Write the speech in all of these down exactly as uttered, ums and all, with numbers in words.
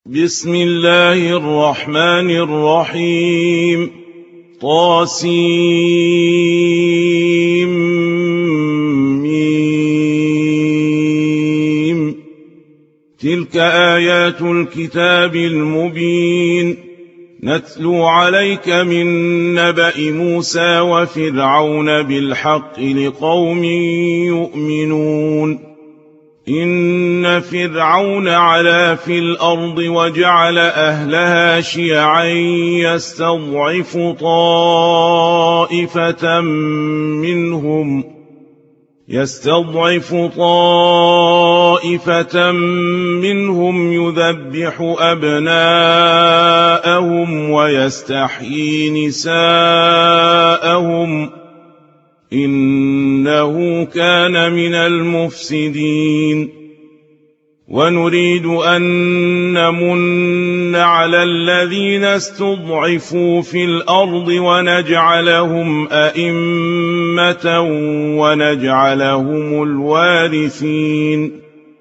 بسم الله الرحمن الرحيم. طاسيم. تلك آيات الكتاب المبين، نتلو عليك من نبأ موسى وفرعون بالحق لقوم يؤمنون. إن فرعون علا في الأرض وجعل أهلها شيعا يستضعف طائفة منهم يستضعف طائفة منهم يذبح أبناءهم ويستحيي نساءهم، إنه كان من المفسدين. ونريد أن نمن على الذين استضعفوا في الأرض ونجعلهم أئمة ونجعلهم الوارثين،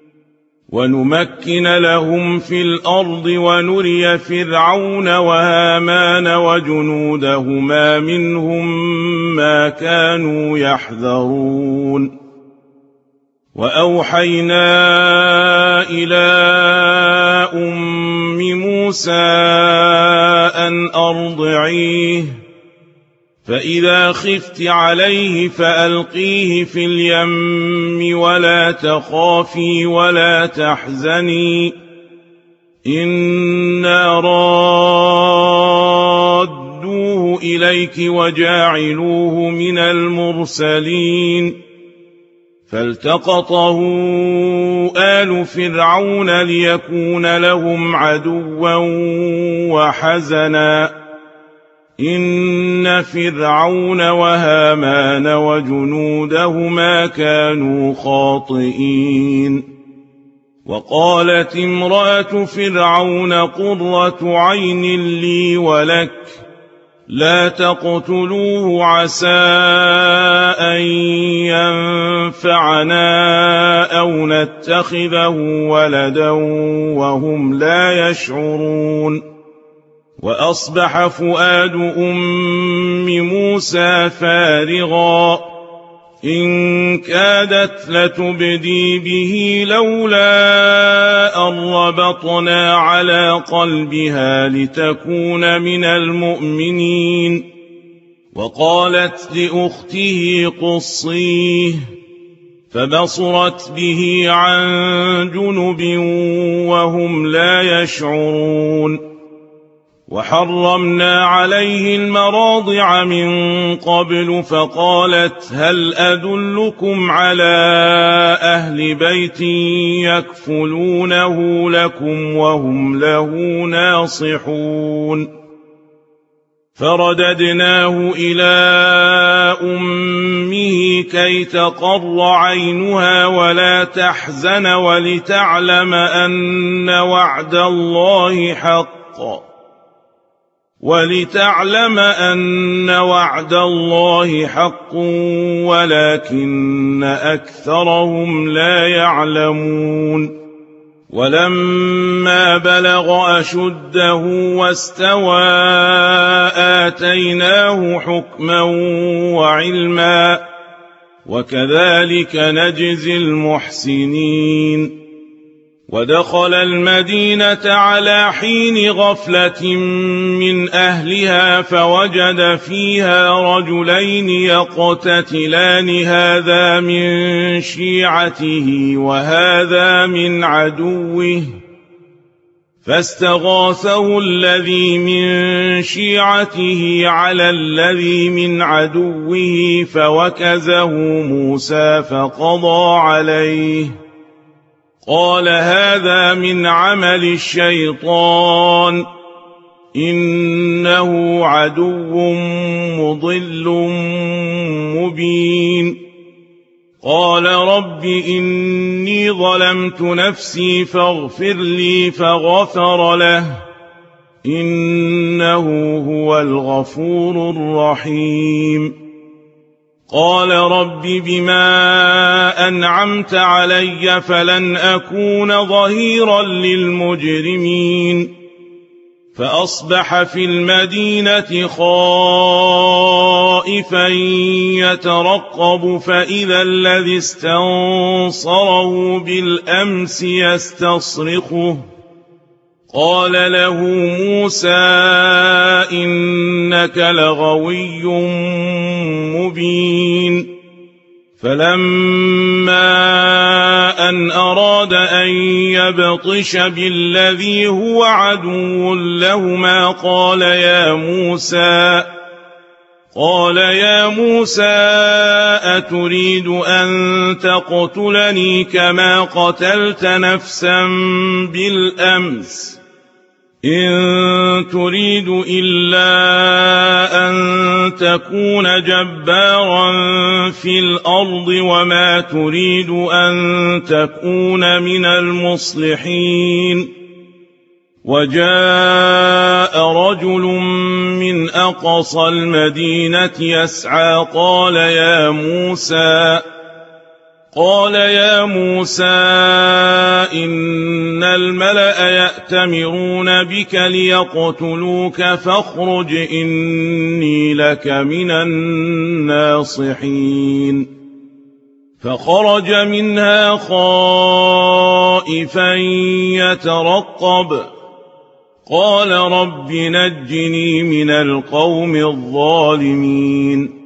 ونمكن لهم في الأرض ونري فرعون وهامان وجنودهما منهم ما كانوا يحذرون. وأوحينا إلى أم موسى أن أرضعيه، فإذا خفت عليه فألقيه في اليم ولا تخافي ولا تحزني، إنا رادوه إليك وجاعلوه من المرسلين. فالتقطه آل فرعون ليكون لهم عدوا وحزنا، إن فرعون وهامان وجنودهما كانوا خاطئين. وقالت امرأة فرعون قرة عين لي ولك، لا تقتلوه عسى أن ينفعنا أو نتخذه ولدا وهم لا يشعرون. وأصبح فؤاد أم موسى فارغا، إن كادت لتبدي به لولا أن ربطنا على قلبها لتكون من المؤمنين. وقالت لأخته قصيه، فبصرت به عن جنب وهم لا يشعرون. وحرمنا عليه المراضع من قبل، فقالت هل أدلكم على أهل بيت يكفلونه لكم وهم له ناصحون. فرددناه إلى أمه كي تقر عينها ولا تحزن ولتعلم أن وعد الله حق ولتعلم أن وعد الله حق ولكن أكثرهم لا يعلمون. ولما بلغ أشده واستوى آتيناه حكما وعلما، وكذلك نجزي المحسنين. ودخل المدينة على حين غفلة من أهلها فوجد فيها رجلين يقتتلان، هذا من شيعته وهذا من عدوه، فاستغاثه الذي من شيعته على الذي من عدوه فوكزه موسى فقضى عليه. قال هذا من عمل الشيطان، إنه عدو مضل مبين. قال رب إني ظلمت نفسي فاغفر لي، فغفر له، إنه هو الغفور الرحيم. قال رب بما أنعمت علي فلن أكون ظهيرا للمجرمين فأصبح في المدينة خائفا يترقب فإذا الذي استنصره بالأمس يستصرخه قال له موسى إنك لغوي مبين فلما أن أراد أن يبطش بالذي هو عدو لهما قال يا موسى قال يا موسى أتريد أن تقتلني كما قتلت نفسا بالأمس إن تريد إلا أن تكون جبارا في الأرض وما تريد أن تكون من المصلحين وجاء رجل من أقصى المدينة يسعى قال يا موسى قال يا موسى إن الملأ يأتمرون بك ليقتلوك فاخرج إني لك من الناصحين فخرج منها خائفا يترقب قال رب نجني من القوم الظالمين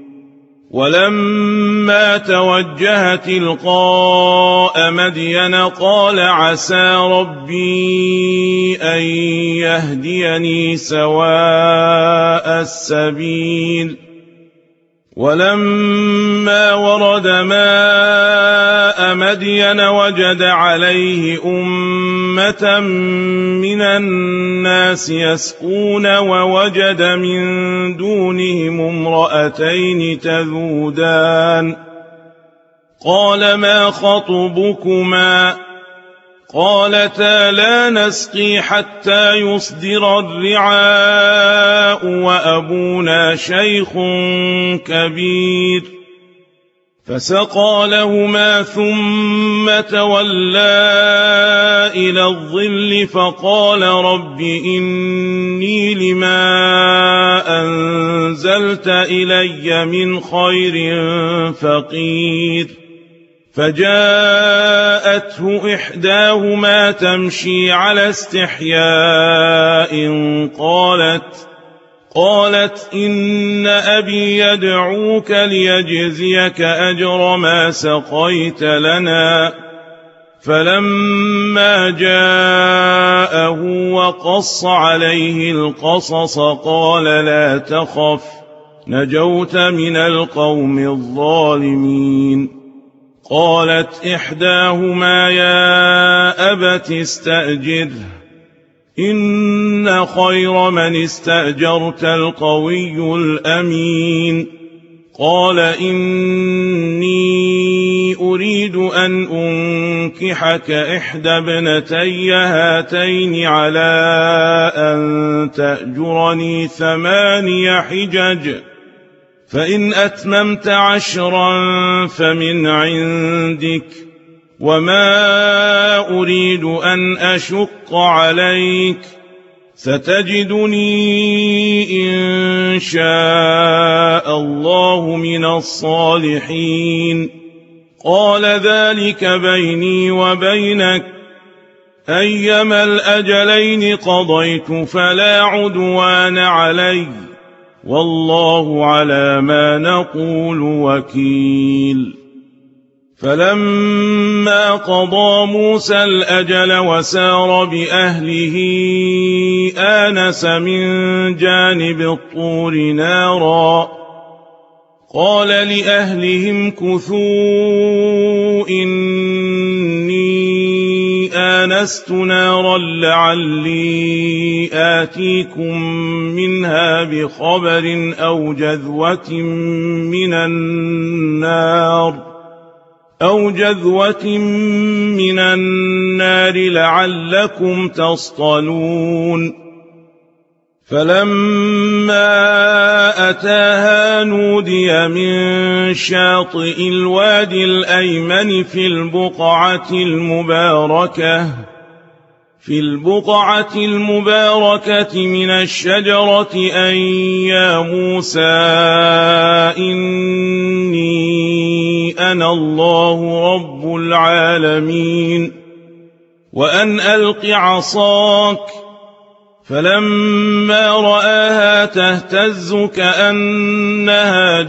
ولما توجه تلقاء مدين قال عسى ربي أن يهديني سواء السبيل ولما ورد ماء مدين وجد عليه أمة من الناس يسقون ووجد من دونهم امرأتين تذودان قال ما خطبكما قالتا لا نسقي حتى يصدر الرعاء وأبونا شيخ كبير فسقى لهما ثم تولى إلى الظل فقال رب إني لما أنزلت إلي من خير فقير فجاءته إحداهما تمشي على استحياء قالت قالت إن أبي يدعوك ليجزيك أجر ما سقيت لنا فلما جاءه وقص عليه القصص قال لا تخف نجوت من القوم الظالمين قالت إحداهما يا أبت استأجره إن خير من استأجرت القوي الأمين قال إني أريد أن أنكحك إحدى ابنتي هاتين على أن تأجرني ثماني حجج فإن أتممت عشرا فمن عندك وما أريد أن أشق عليك ستجدني إن شاء الله من الصالحين قال ذلك بيني وبينك أيما الأجلين قضيت فلا عدوان علي والله على ما نقول وكيل فلما قضى موسى الأجل وسار بأهله آنس من جانب الطور نارا قال لأهلهم كثوا إني آنست نارا لعلي آتيكم منها بخبر أو جذوة من النار أو جذوة من النار لعلكم تصطلون فلما أتاها نودي من شاطئ الوادي الأيمن في البقعة المباركة في البقعة المباركة من الشجرة أن يا موسى إني أنا الله رب العالمين وأن ألق عصاك فلما رآها تهتز كأنها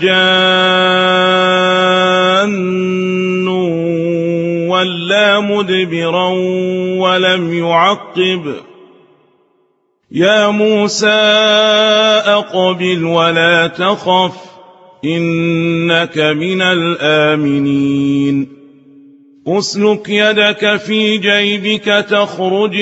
جان ولا مدبرا ولم يعقب يا موسى أقبل ولا تخف إنك من الآمنين أسلك يدك في جيبك تخرج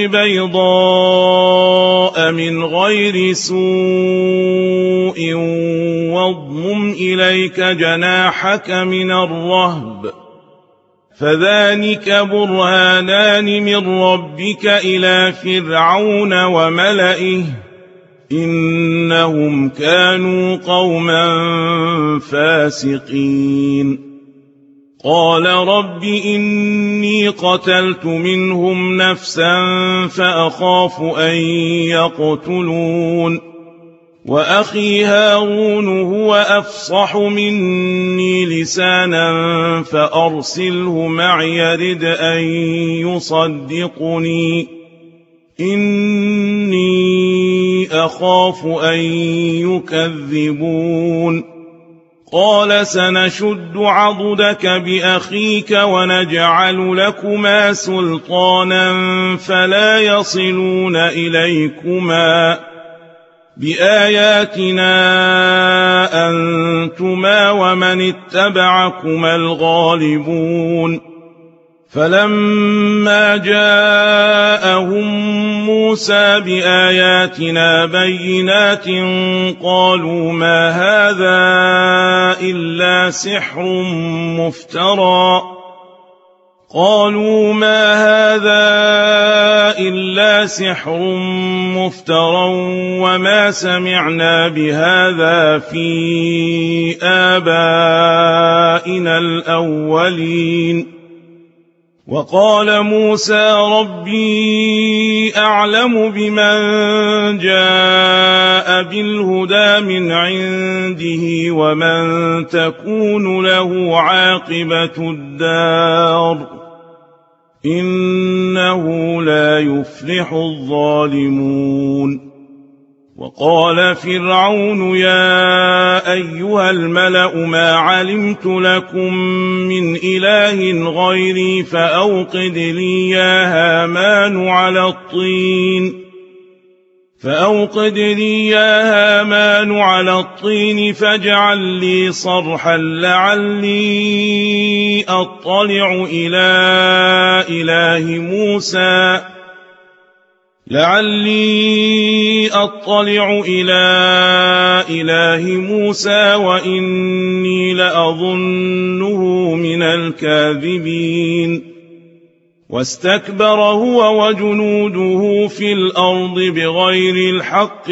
بيضاء من غير سوء واضمم إليك جناحك من الرهب فذلك برهانان من ربك إلى فرعون وملئه إنهم كانوا قوما فاسقين قال رب إني قتلت منهم نفسا فأخاف أن يقتلون وأخي هارون هو أفصح مني لسانا فأرسله معي يرد أن يصدقني إني أخاف أن يكذبون قال سنشد عضدك بأخيك ونجعل لكما سلطانا فلا يصلون إليكما بآياتنا أنتما ومن اتبعكما الغالبون فلما جاءهم موسى بآياتنا بينات قالوا ما هذا إلا سحر مفترى قالوا ما هذا إلا سحر مفترى وما سمعنا بهذا في آبائنا الأولين وقال موسى ربي أعلم بمن جاء بالهدى من عنده ومن تكون له عاقبة الدار إنه لا يفلح الظالمون وقال فرعون يا أيها الملأ ما علمت لكم من إله غيري فأوقد لي يا هامان على الطين فأوقد لي يا هامان على الطين فاجعل لي صرحا لعلي أطلع إلى إله موسى لعلي أطلع إلى إله موسى وإني لأظنه من الكاذبين واستكبر هو وجنوده في الأرض بغير الحق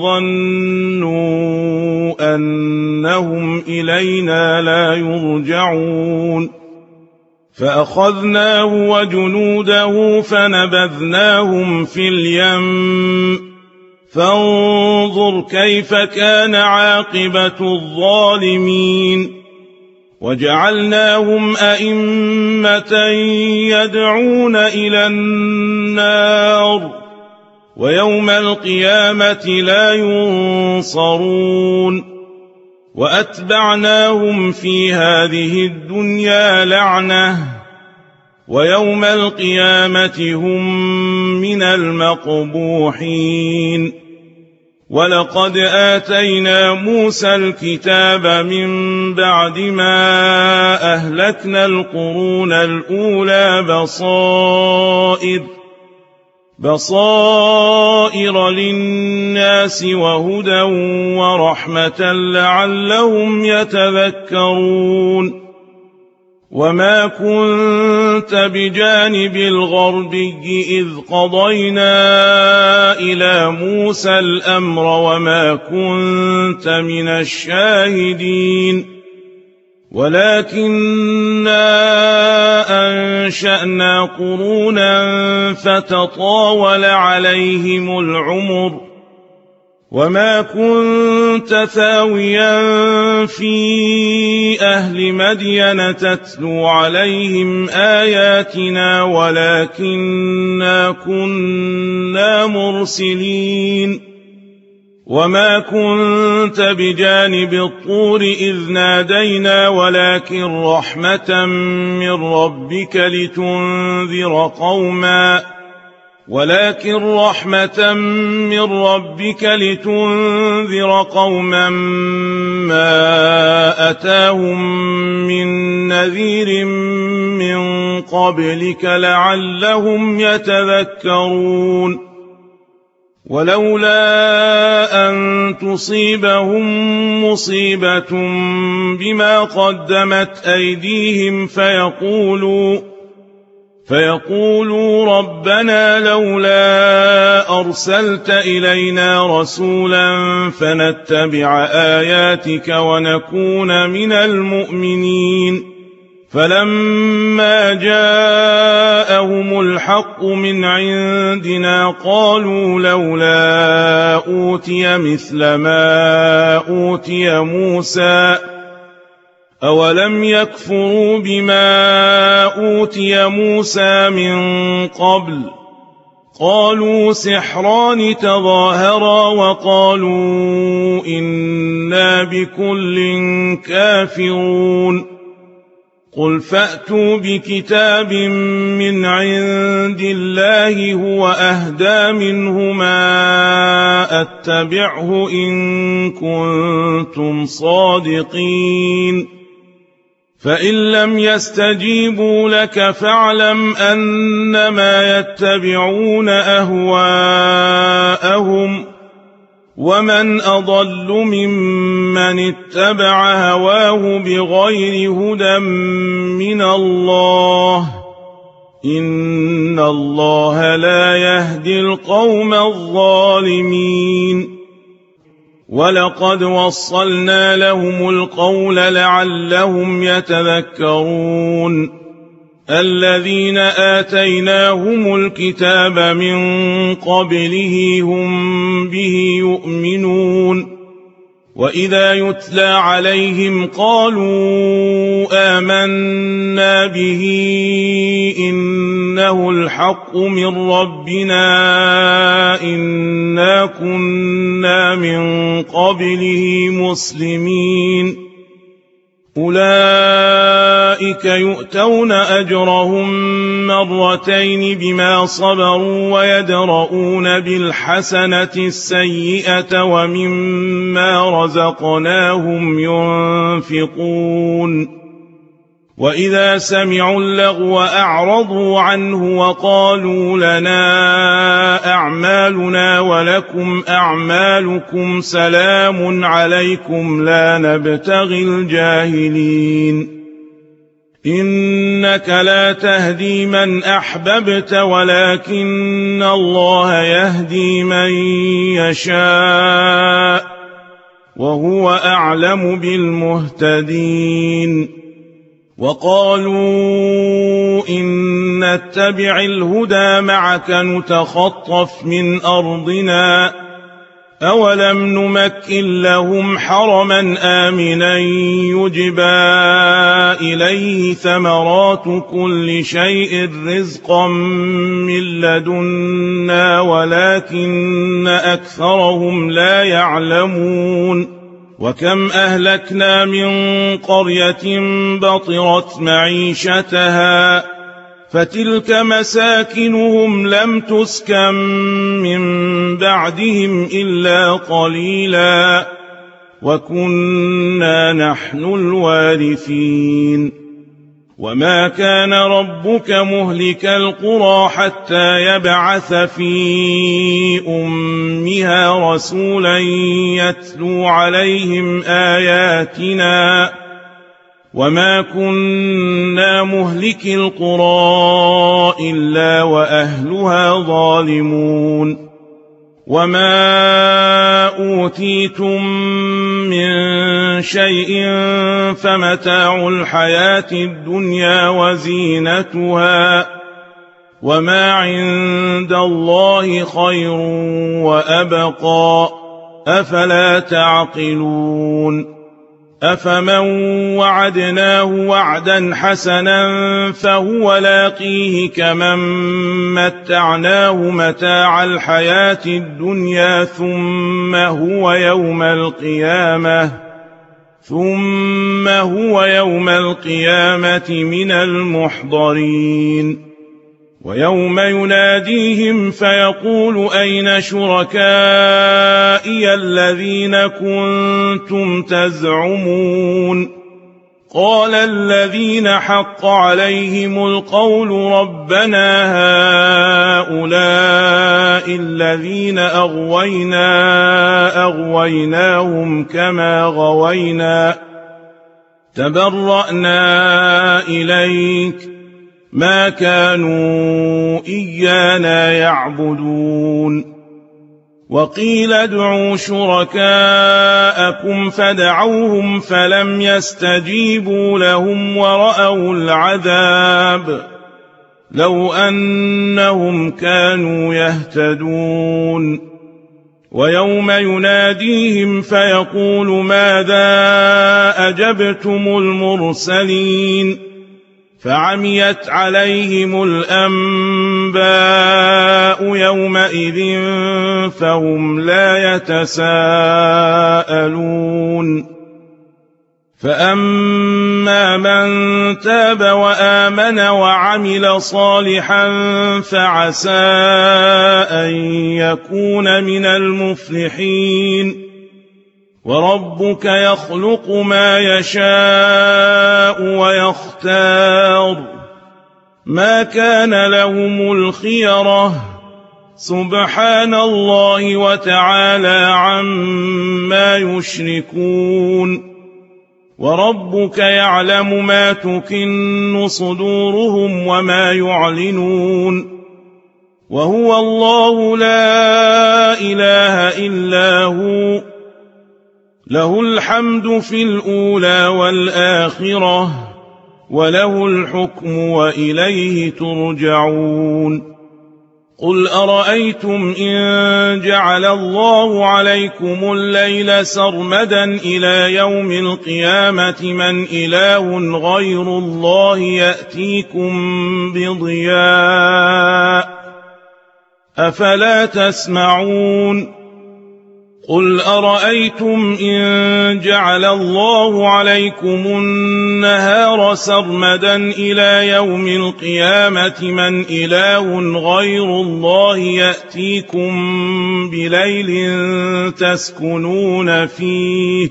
وظنوا أنهم إلينا لا يرجعون فأخذناه وجنوده فنبذناهم في اليم فانظر كيف كان عاقبة الظالمين وجعلناهم أئمة يدعون إلى النار ويوم القيامة لا ينصرون وأتبعناهم في هذه الدنيا لعنة ويوم القيامة هم من المقبوحين ولقد آتينا موسى الكتاب من بعد ما أهلكنا القرون الأولى بصائر بصائر للناس وهدى ورحمة لعلهم يتذكرون وما كنت بجانب الغربي إذ قضينا إلى موسى الأمر وما كنت من الشاهدين ولكننا أنشأنا قرونا فتطاول عليهم العمر وما كنت ثاويا في أهل مدين تتلو عليهم آياتنا ولكننا كنا مرسلين وما كنت بجانب الطور إذ نادينا ولكن رحمة من ربك لتنذر قوما ولكن رحمة من ربك لتنذر قوما ما أتاهم من نذير من قبلك لعلهم يتذكرون ولولا أن تصيبهم مصيبة بما قدمت أيديهم فيقولوا فيقولوا ربنا لولا أرسلت إلينا رسولا فنتبع آياتك ونكون من المؤمنين فلما جاءهم الحق من عندنا قالوا لولا أوتي مثل ما أوتي موسى أولم يكفروا بما أوتي موسى من قبل قالوا سحران تظاهرا وقالوا إنا بكل كافرون قل فأتوا بكتاب من عند الله هو أهدى منهما أتبعه إن كنتم صادقين فإن لم يستجيبوا لك فاعلم أنما يتبعون أهواءهم ومن أضل ممن اتبع هواه بغير هدى من الله إن الله لا يهدي القوم الظالمين ولقد وصلنا لهم القول لعلهم يتذكرون الذين آتيناهم الكتاب من قبله هم به يؤمنون وإذا يتلى عليهم قالوا آمنا به إنه الحق من ربنا إنا كنا من قبله مسلمين أولئك يؤتون أجرهم مرتين بما صبروا ويدرؤون بالحسنة السيئة ومما رزقناهم ينفقون وإذا سمعوا اللغو أعرضوا عنه وقالوا لنا أعمالنا ولكم أعمالكم سلام عليكم لا نبتغي الجاهلين إنك لا تهدي من أحببت ولكن الله يهدي من يشاء وهو أعلم بالمهتدين وقالوا إن نتبع الهدى معك نتخطف من أرضنا أولم نمكن لهم حرما آمنا يجبى إليه ثمرات كل شيء رزقا من لدنا ولكن أكثرهم لا يعلمون وكم أهلكنا من قرية بطرت معيشتها فتلك مساكنهم لم تسكن من بعدهم إلا قليلا وكنا نحن الوارثين وما كان ربك مهلك القرى حتى يبعث في أمها رسولا يتلو عليهم آياتنا وما كنا مهلك القرى إلا وأهلها ظالمون وما أوتيتم من شيء فمتاع الحياة الدنيا وزينتها وما عند الله خير وأبقى أفلا تعقلون أفمن وعدناه وعدا حسنا فهو لاقيه كمن متعناه متاع الحياة الدنيا ثم هو يوم القيامة ثم هو يوم القيامة من المحضرين ويوم يناديهم فيقول أين شركائي الذين كنتم تزعمون قال الذين حق عليهم القول ربنا هؤلاء الذين أغوينا أغويناهم كما غوينا تبرأنا إليك ما كانوا إيانا يعبدون وقيل ادعوا شركاءكم فدعوهم فلم يستجيبوا لهم ورأوا العذاب لو أنهم كانوا يهتدون ويوم يناديهم فيقول ماذا أجبتم المرسلين فعميت عليهم الأنباء يومئذ فهم لا يتساءلون فأما من تاب وآمن وعمل صالحا فعسى أن يكون من المفلحين وربك يخلق ما يشاء ويختار ما كان لهم الخيرة سبحان الله وتعالى عما يشركون وربك يعلم ما تكن صدورهم وما يعلنون وهو الله لا إله إلا هو له الحمد في الأولى والآخرة وله الحكم وإليه ترجعون قل أرأيتم إن جعل الله عليكم الليل سرمدا إلى يوم القيامة من إله غير الله يأتيكم بضياء أفلا تسمعون قل أرأيتم إن جعل الله عليكم النهار سرمدا إلى يوم القيامة من إله غير الله يأتيكم بليل تسكنون فيه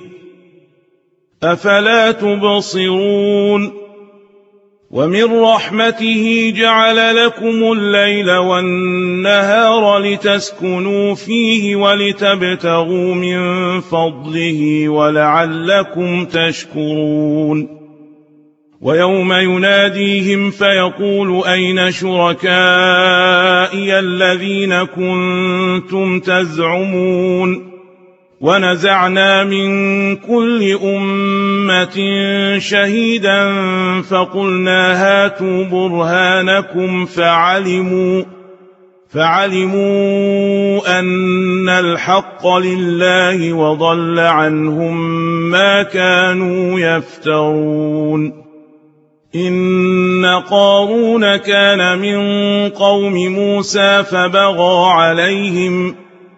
أفلا تبصرون ومن رحمته جعل لكم الليل والنهار لتسكنوا فيه ولتبتغوا من فضله ولعلكم تشكرون ويوم يناديهم فيقول أين شركائي الذين كنتم تزعمون ونزعنا من كل أمة شهيدا فقلنا هاتوا برهانكم فعلموا فعلموا أن الحق لله وضل عنهم ما كانوا يفترون إن قارون كان من قوم موسى فبغى عليهم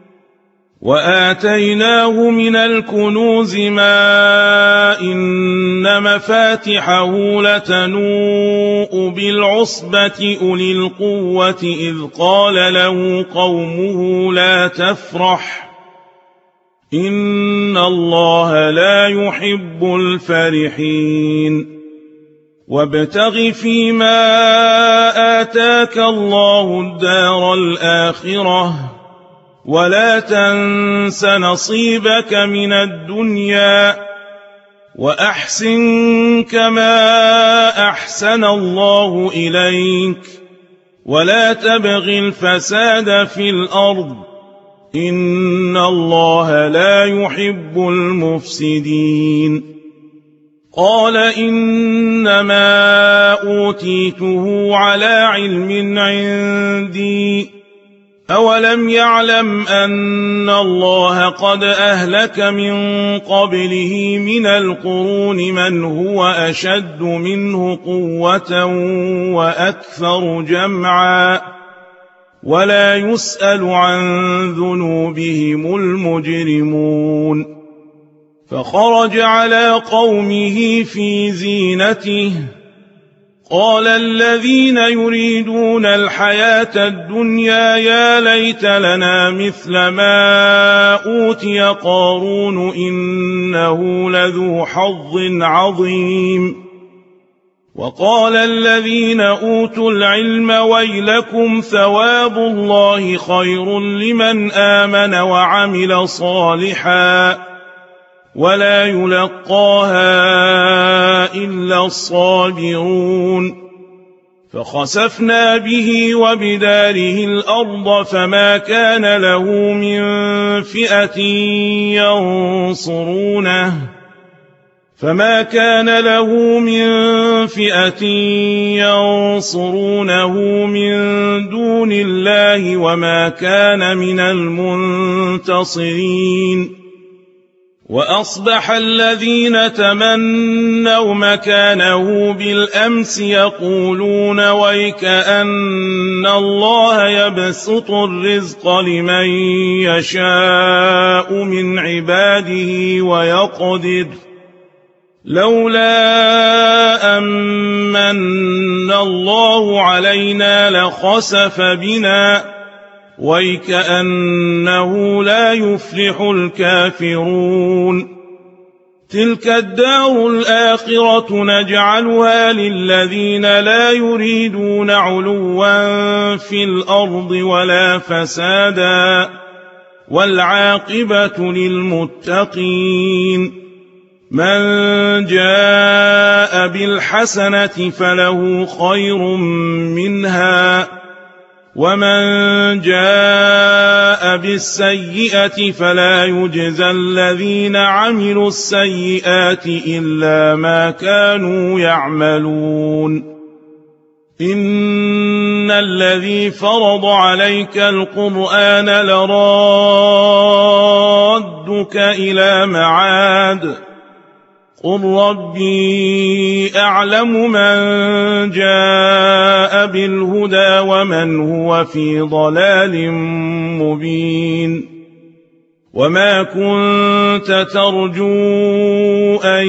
وآتيناه من الكنوز ما إن مفاتحه لتنوء بالعصبة أولي القوة إذ قال له قومه لا تفرح إن الله لا يحب الفرحين وابتغ فيما آتاك الله الدار الآخرة ولا تنس نصيبك من الدنيا وأحسن كما أحسن الله إليك ولا تبغ الفساد في الأرض إن الله لا يحب المفسدين قال إنما أوتيته على علم عندي أولم يعلم أن الله قد أهلك من قبله من القرون من هو أشد منه قوة وأكثر جمعا ولا يسأل عن ذنوبهم المجرمون فخرج على قومه في زينته قال الذين يريدون الحياة الدنيا يا ليت لنا مثل ما أوتي قارون إنه لذو حظ عظيم وقال الذين أوتوا العلم ويلكم ثواب الله خير لمن آمن وعمل صالحا ولا يلقاها إلا الصابرون فخسفنا به وبداره الأرض فما كان له من فئة ينصرونه فما كان له من فئة ينصرونه من دون الله وما كان من المنتصرين وأصبح الذين تمنوا مكانه بالأمس يقولون ويكأن الله يبسط الرزق لمن يشاء من عباده ويقدر لولا أمن الله علينا لخسف بنا ويكأنه لا يفلح الكافرون تلك الدار الآخرة نجعلها للذين لا يريدون علوا في الأرض ولا فسادا والعاقبة للمتقين من جاء بالحسنة فله خير منها ومن جاء بالسيئة فلا يجزى الذين عملوا السيئات إلا ما كانوا يعملون إن الذي فرض عليك القرآن لرادك إلى معاد قل ربي أعلم من جاء بالهدى ومن هو في ضلال مبين وما كنت ترجو أن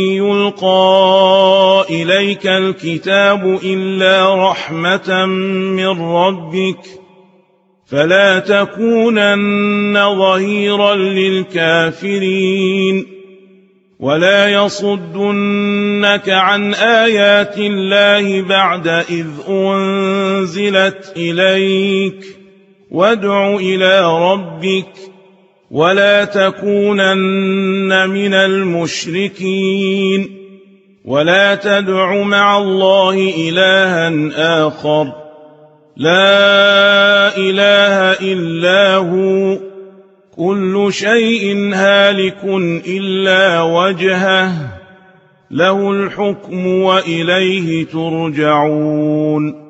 يلقى إليك الكتاب إلا رحمة من ربك فلا تكونن ظهيرا للكافرين ولا يصدنك عن آيات الله بعد إذ أنزلت إليك وادع إلى ربك ولا تكونن من المشركين ولا تدع مع الله إلها آخر لا إله إلا هو كل شيء هالك إلا وجهه له الحكم وإليه ترجعون